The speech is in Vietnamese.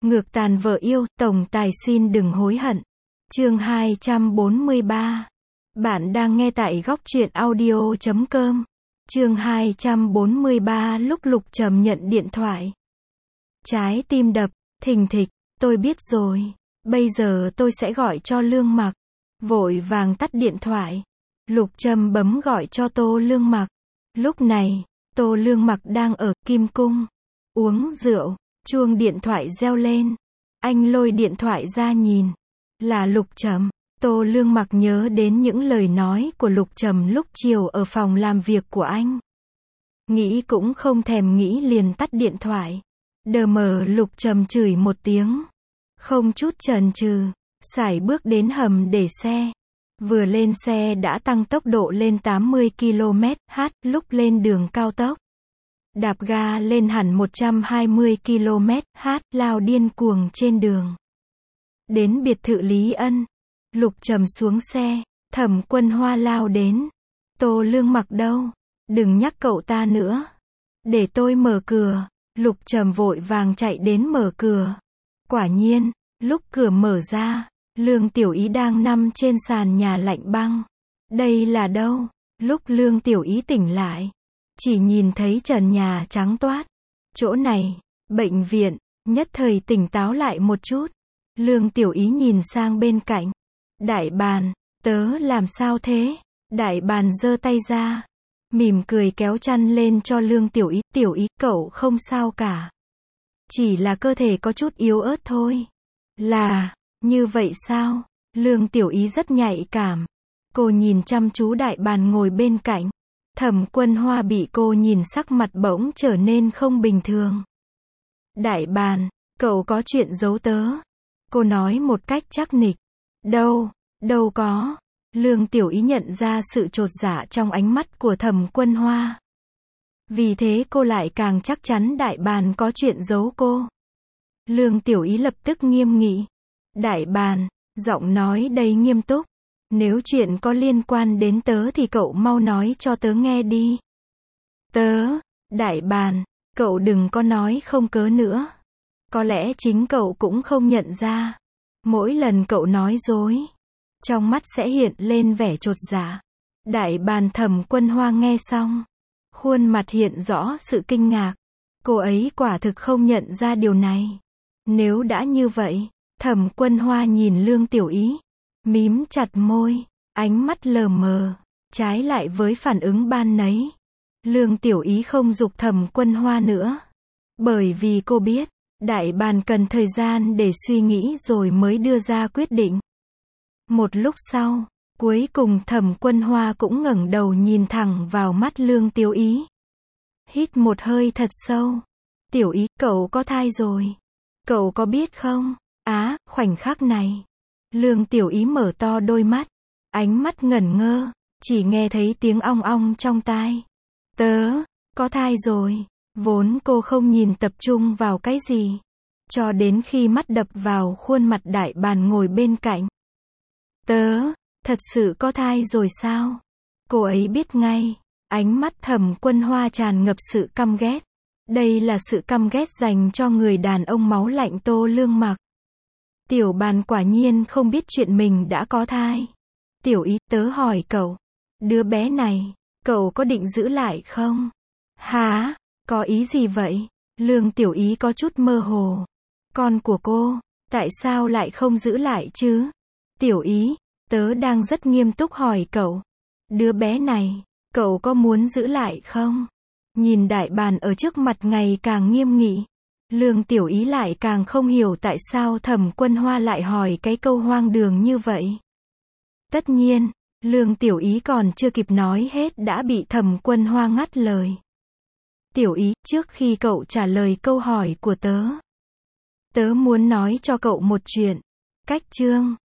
Ngược tàn vợ yêu, tổng tài xin đừng hối hận. Chương 243. Bạn đang nghe tại góc truyện audio.com. Chương 243. Lúc Lục Trầm nhận điện thoại. Trái tim đập thình thịch, tôi biết rồi. Bây giờ tôi sẽ gọi cho Lương Mặc. Vội vàng tắt điện thoại. Lục Trầm bấm gọi cho Tô Lương Mặc. Lúc này, Tô Lương Mặc đang ở Kim Cung, uống rượu. Chuông điện thoại reo lên. Anh lôi điện thoại ra nhìn. Là Lục Trầm. Tô Lương Mặc nhớ đến những lời nói của Lục Trầm lúc chiều ở phòng làm việc của anh. Nghĩ cũng không thèm nghĩ liền tắt điện thoại. Đờ mờ Lục Trầm chửi một tiếng. Không chút chần chừ, sải bước đến hầm để xe. Vừa lên xe đã tăng tốc độ lên 80 km/h lúc lên đường cao tốc. Đạp ga lên hẳn 120 km/h, lao điên cuồng trên đường. Đến biệt thự Lý Ân, Lục Trầm xuống xe, Thẩm Quân Hoa lao đến. Tô Lương Mặc đâu? Đừng nhắc cậu ta nữa. Để tôi mở cửa. Lục Trầm vội vàng chạy đến mở cửa. Quả nhiên, lúc cửa mở ra, Lương Tiểu Ý đang nằm trên sàn nhà lạnh băng. Đây là đâu? Lúc Lương Tiểu Ý tỉnh lại, chỉ nhìn thấy trần nhà trắng toát. Chỗ này, bệnh viện, nhất thời tỉnh táo lại một chút. Lương Tiểu Ý nhìn sang bên cạnh. Đại Bàng, tớ làm sao thế? Đại Bàng giơ tay ra, mỉm cười kéo chăn lên cho Lương Tiểu Ý. Tiểu Ý, cậu không sao cả. Chỉ là cơ thể có chút yếu ớt thôi. Là, như vậy sao? Lương Tiểu Ý rất nhạy cảm. Cô nhìn chăm chú Đại Bàng ngồi bên cạnh. Thẩm Quân Hoa bị cô nhìn sắc mặt bỗng trở nên không bình thường. Đại Bàng, cậu có chuyện giấu tớ. Cô nói một cách chắc nịch. Đâu có. Lương Tiểu Ý nhận ra sự chột dạ trong ánh mắt của Thẩm Quân Hoa. Vì thế cô lại càng chắc chắn Đại Bàng có chuyện giấu cô. Lương Tiểu Ý lập tức nghiêm nghị. Đại Bàng, giọng nói đầy nghiêm túc. Nếu chuyện có liên quan đến tớ thì cậu mau nói cho tớ nghe đi. Đại Bàng, cậu đừng có nói không cớ nữa. Có lẽ chính cậu cũng không nhận ra. Mỗi lần cậu nói dối, trong mắt sẽ hiện lên vẻ chột dạ. Đại Bàng. Thẩm Quân Hoa nghe xong, khuôn mặt hiện rõ sự kinh ngạc. Cô ấy quả thực không nhận ra điều này. Nếu đã như vậy, Thẩm Quân Hoa nhìn Lương Tiểu Ý, mím chặt môi, ánh mắt lờ mờ, trái lại với phản ứng ban nấy. Lương Tiểu Ý không giục Thẩm Quân Hoa nữa, bởi vì cô biết, Đại Bàng cần thời gian để suy nghĩ rồi mới đưa ra quyết định. Một lúc sau, cuối cùng Thẩm Quân Hoa cũng ngẩng đầu nhìn thẳng vào mắt Lương Tiểu Ý. Hít một hơi thật sâu. Tiểu Ý, cậu có thai rồi. Cậu có biết không? Khoảnh khắc này, Lương Tiểu Ý mở to đôi mắt, ánh mắt ngẩn ngơ, chỉ nghe thấy tiếng ong ong trong tai. Tớ, có thai rồi. Vốn cô không nhìn tập trung vào cái gì, cho đến khi mắt đập vào khuôn mặt Đại Bàng ngồi bên cạnh. Tớ, thật sự có thai rồi sao? Cô ấy biết ngay. Ánh mắt Thẩm Quân Hoa tràn ngập sự căm ghét. Đây là sự căm ghét dành cho người đàn ông máu lạnh Tô Lương Mặc. Tiểu Bàng quả nhiên không biết chuyện mình đã có thai. Tiểu Ý, tớ hỏi cậu, đứa bé này, cậu có định giữ lại không? Hả? Có ý gì vậy? Lương Tiểu Ý có chút mơ hồ. Con của cô, tại sao lại không giữ lại chứ? Tiểu Ý, tớ đang rất nghiêm túc hỏi cậu. Đứa bé này, cậu có muốn giữ lại không? Nhìn Đại Bàng ở trước mặt ngày càng nghiêm nghị. Lương Tiểu Ý lại càng không hiểu tại sao Thẩm Quân Hoa lại hỏi cái câu hoang đường như vậy. Tất nhiên, Lương Tiểu Ý còn chưa kịp nói hết đã bị Thẩm Quân Hoa ngắt lời. Tiểu Ý, trước khi cậu trả lời câu hỏi của tớ muốn nói cho cậu một chuyện. Cách chương